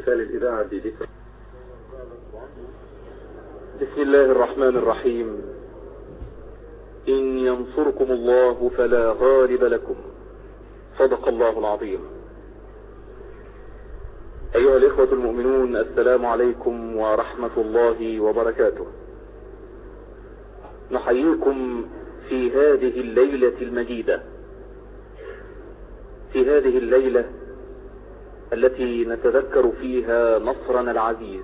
إرسال الإذاعة بذكر. بسم الله الرحمن الرحيم. إن ينصركم الله فلا غالب لكم، صدق الله العظيم. أيها الإخوة المؤمنون، السلام عليكم ورحمة الله وبركاته. نحييكم في هذه الليلة المجيدة، في هذه الليلة التي نتذكر فيها نصرنا العزيز،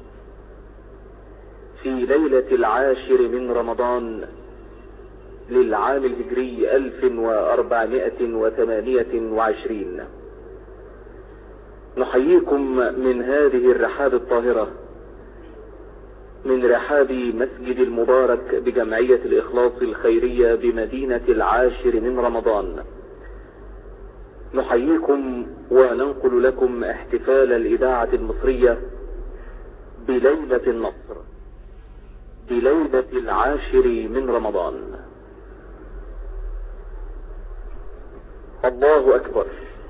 في ليلة 10 من رمضان للعام الهجري 1428. نحييكم من هذه الرحاب الطاهرة، من رحاب مسجد المبارك بجمعية الإخلاص الخيرية بمدينة 10 من رمضان. نحييكم وننقل لكم احتفال الإذاعة المصرية بليلة النصر، بليلة 10 من رمضان. الله أكبر،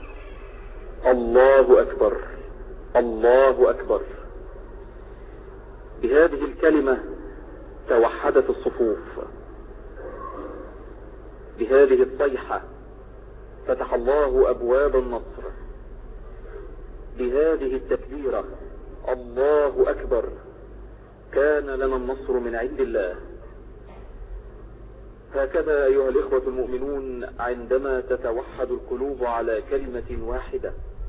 الله أكبر، الله أكبر. بهذه الكلمة توحدت الصفوف، بهذه الصيحة فتح الله أبواب النصر، بهذه التكبيرة الله أكبر كان لنا النصر من عند الله. هكذا أيها الإخوة المؤمنون، عندما تتوحد القلوب على كلمة واحدة،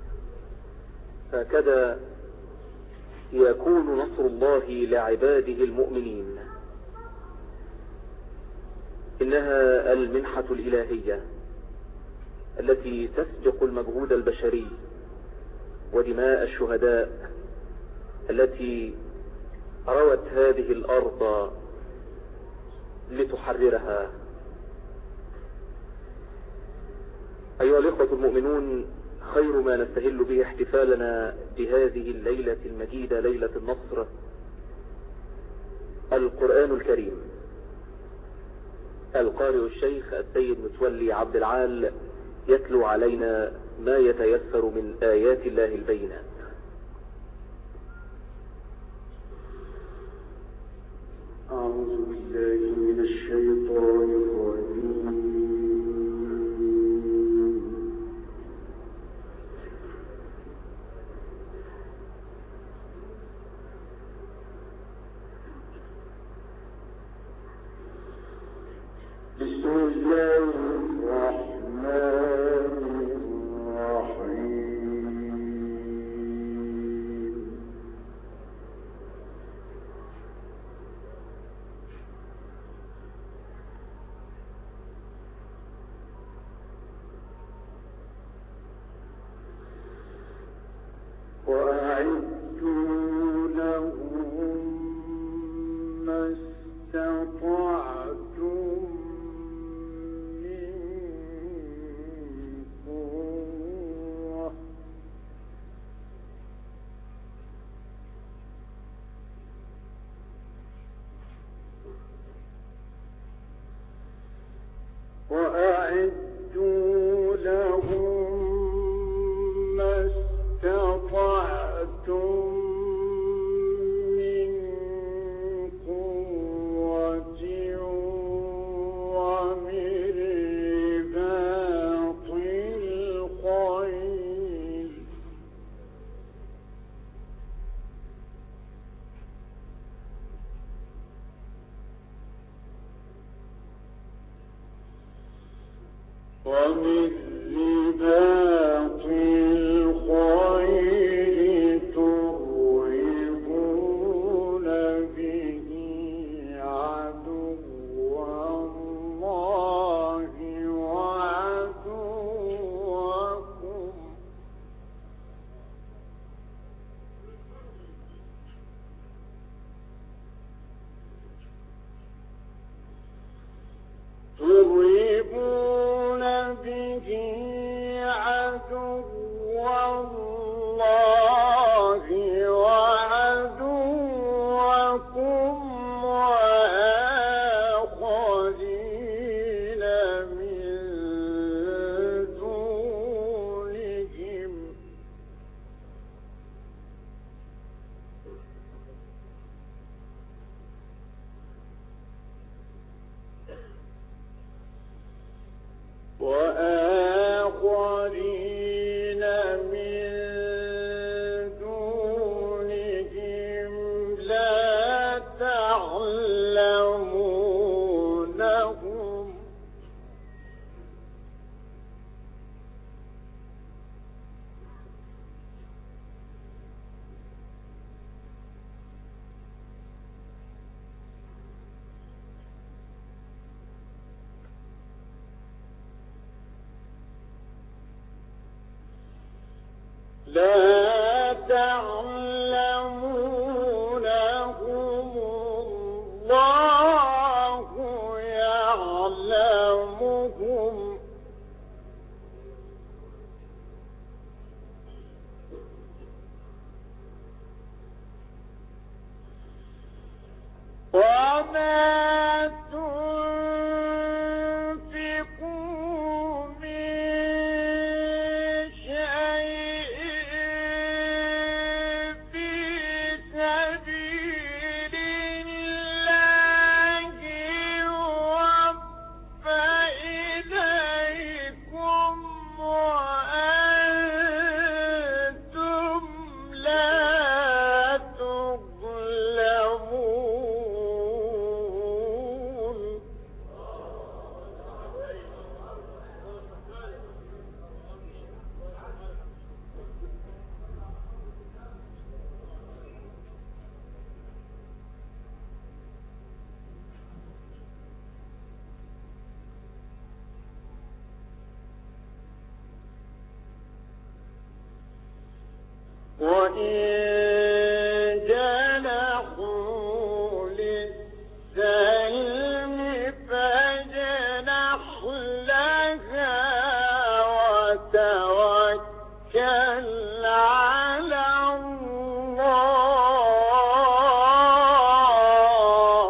هكذا يكون نصر الله لعباده المؤمنين. إنها المنحة الإلهية التي تسبق المجهود البشري ودماء الشهداء التي روت هذه الأرض لتحررها. أيها الإخوة المؤمنون، خير ما نستهل به احتفالنا بهذه الليلة المجيدة، ليلة النصر، القرآن الكريم. القارئ الشيخ السيد متولي عبد العال يتلو علينا ما يتيسر من آيات الله البينات. أعوذ بالله من الشيطان الرجيم. بسم الله الرحمن الرحيم. وأعدوا لهم ما استطعتم من قوة وأعدوا لهم ما استطعتم من قوة ومن رباط الخيل ومن رباط الخيل ترهبون به عدو الله وعدوكم ترهبون به وآخرين من دونهم لا تعلمونهم الله يعلمهم وما تنفقوا من شيء في سبيل الله يوفى إليكم وأنتم لا تظلمون وإن جنحوا للسلم فاجنح لها وتوكل على الله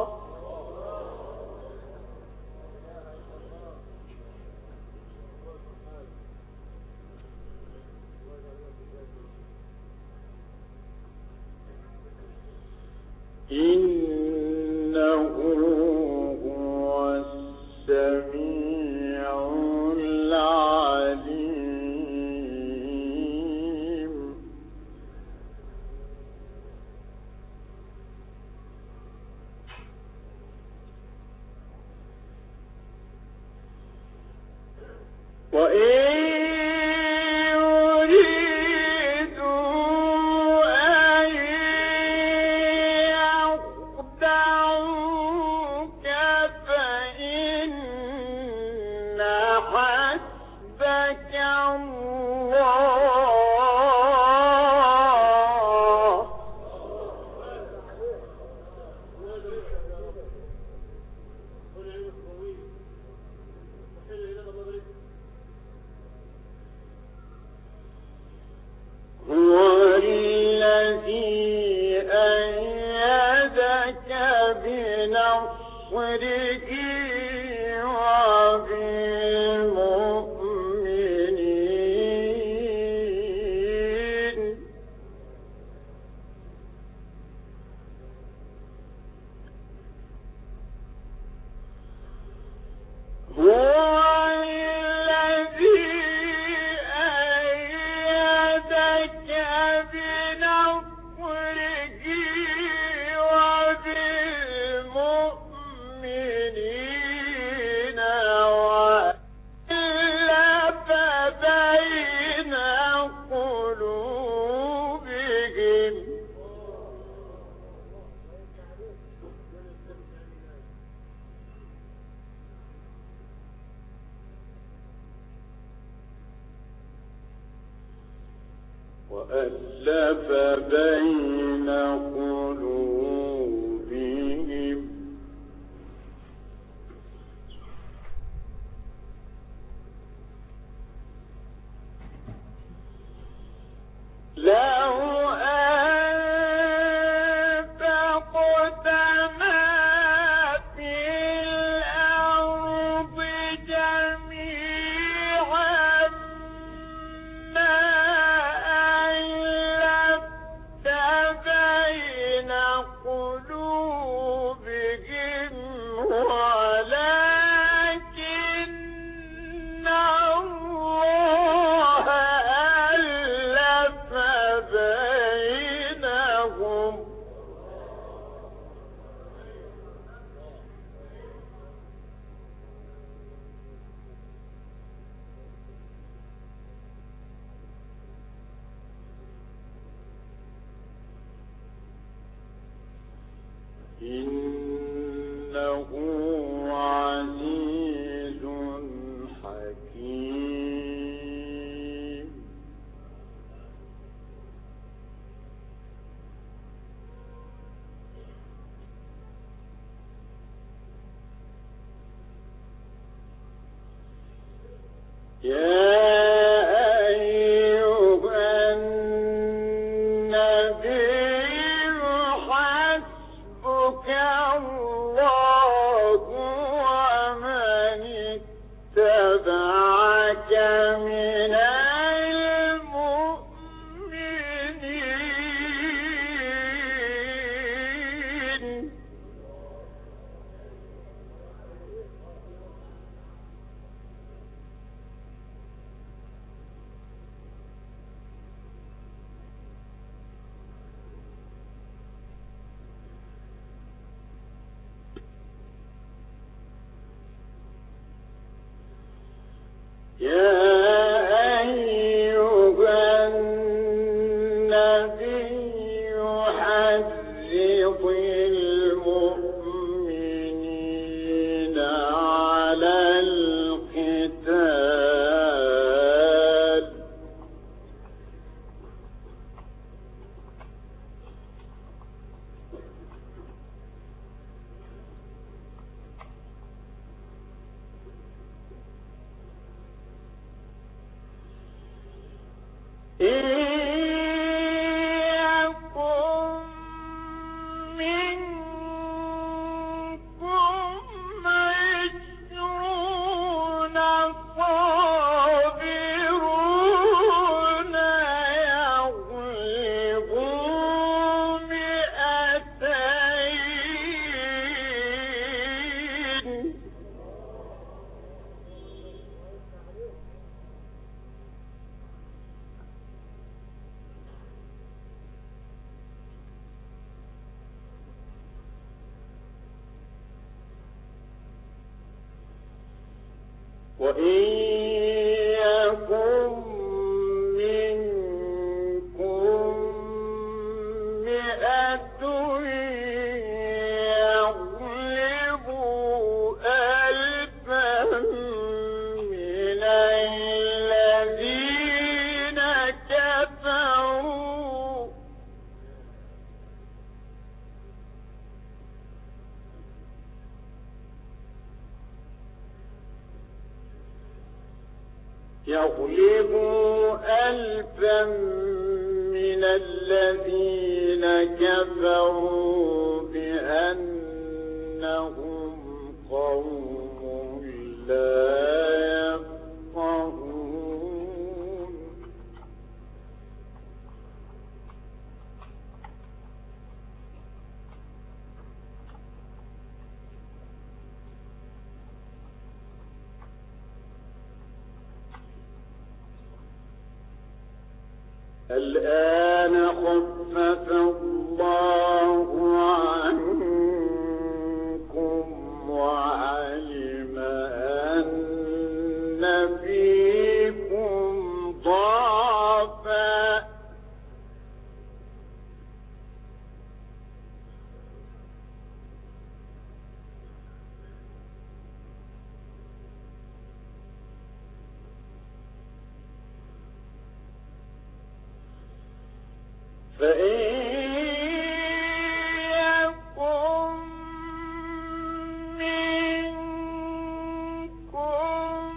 إنه هو السميع العليم وإن يريدوا أن يخدعوك فإن حسبك الله هو الذي أيدك بنصره وبالمؤمنين هو الذي أيدك بنصره وبالمؤمنين وألف بين قلوبهم وألف بين قلوبهم لو أنفقت ما في الأرض جميعا ما ألفت بين إنه عزيز حكيم. وإن يكن منكم 100 يغلبوا 1000 من الذين كفروا بأنهم قوم لا يفقهون. الآن خفف الله عنكم وعلم أن فيكم ضعفا فإن يكن منكم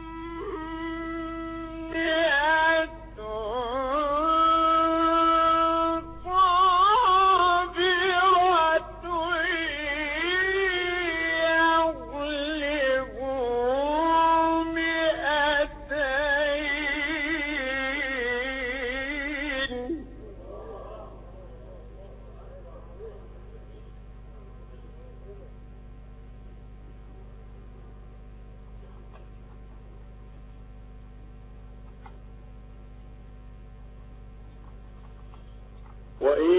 100 صابرة يغلبوا 200. وإن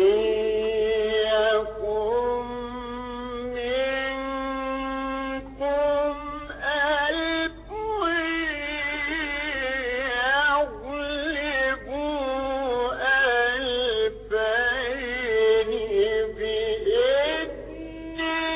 يكن منكم 1000 يغلبوا 2000 بإذن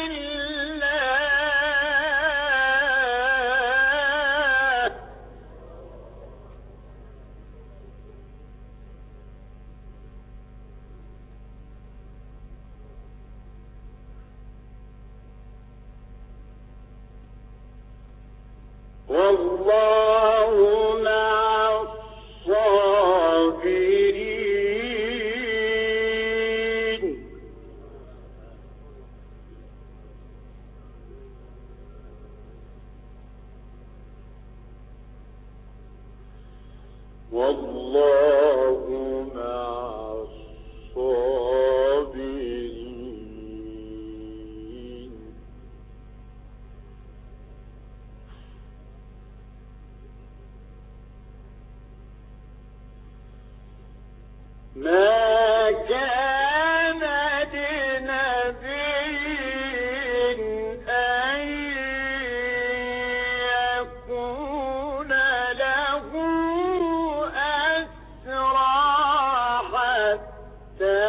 والله مع الصابرين. والله مع الصابرين. ما كان لنبي أن يكون له أسرى حتى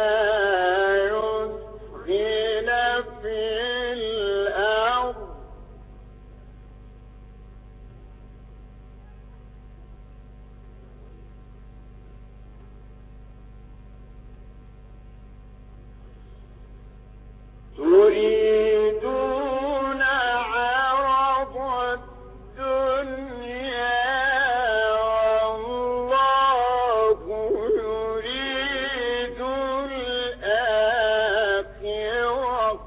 يثخن في الأرض. تريدون عرض الدنيا والله يريد الآخرة.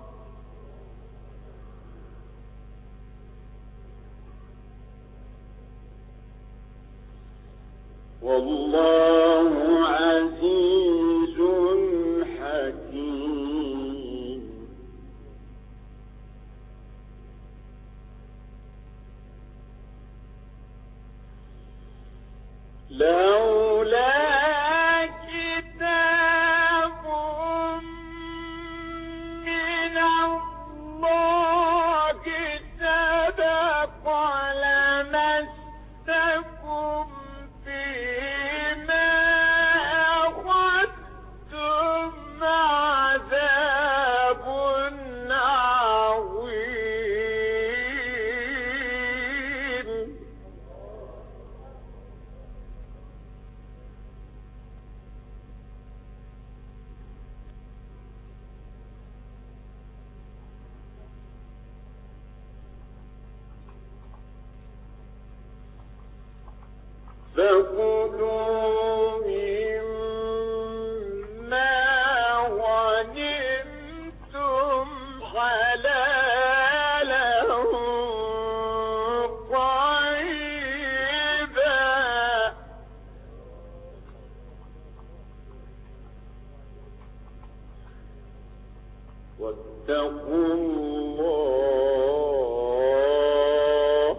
والله عزيز حكيم. لولا كتاب من الله سبق لمسكم فيما أخذتم عذاب عظيم. فكلوا مما غنمتم حلالا طيبا. واتقوا الله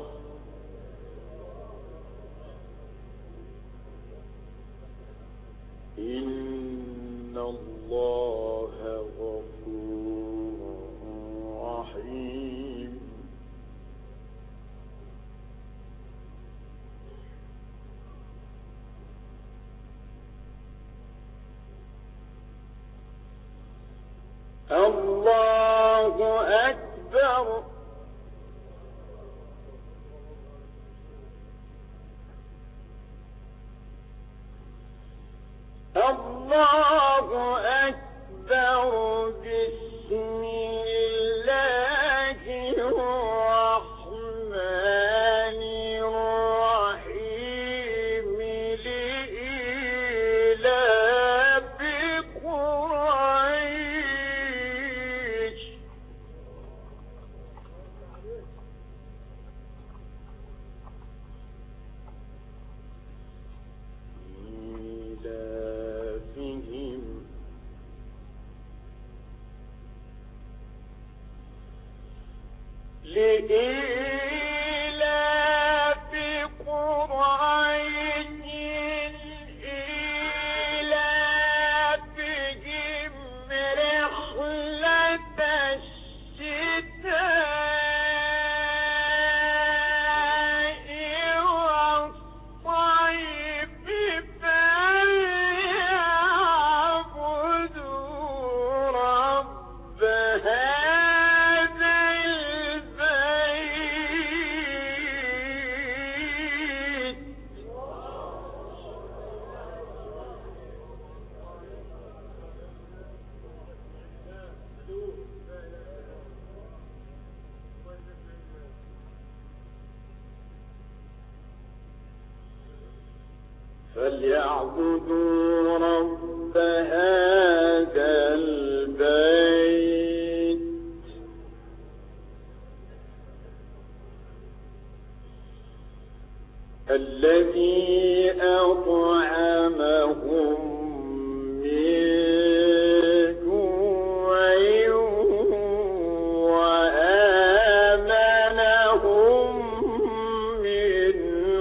إن الله غفور رحيم. الله أكبر. الله أكبر. بسم الله الرحمن الرحيم. لإيلاف قريش. لإيلاف قريش إيلافهم رحلة الشتاء والصيف فليعبدوا رب هذا البيت. فليعبدوا رب هذا البيت الذي أطعمهم من جوع وآمنهم من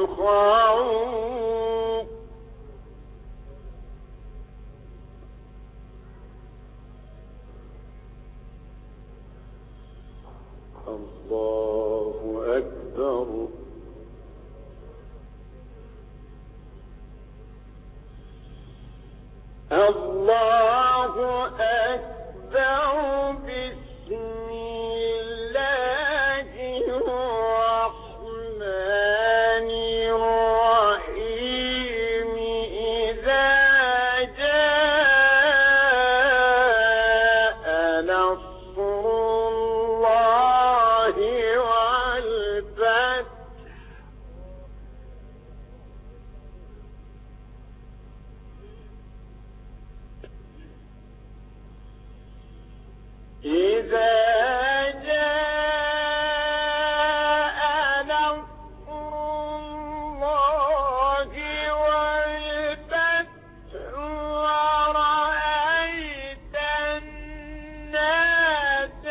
خوف. الله أكبر. الله أكبر. بسم الله الرحمن الرحيم. إذا جاء نصر الله والفتح إذا جاء نصر الله والفتح ورأيت الناس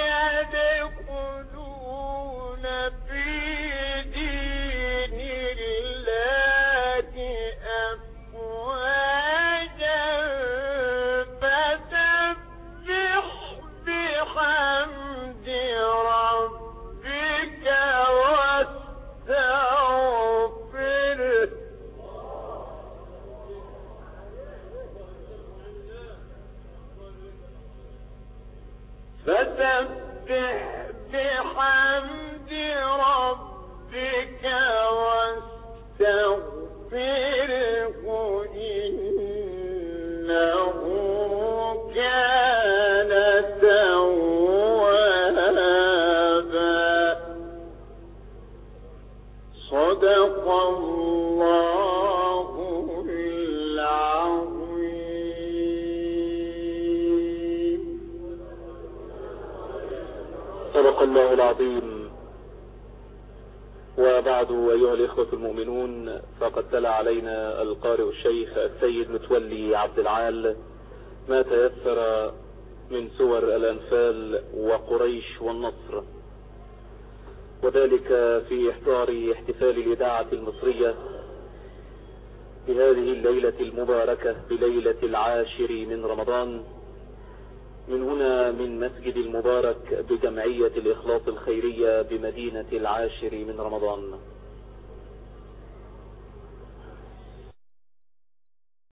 يدخلون في دين الله أفواجا فسبح بحمد ربك واستغفره. فسبح بحمد ربك واستغفره إنه كان توابا. صدق الله العظيم. صدق الله العظيم. وبعد أيها الإخوة المؤمنون، فقد تلا علينا القارئ الشيخ السيد متولي عبد العال ما تيسر من سور الأنفال وقريش والنصر، وذلك في إحضار احتفال الإذاعة المصرية بهذه الليلة المباركة بليلة 10 من رمضان، من هنا من مسجد المبارك بجمعية الإخلاص الخيرية بمدينة 10 من رمضان.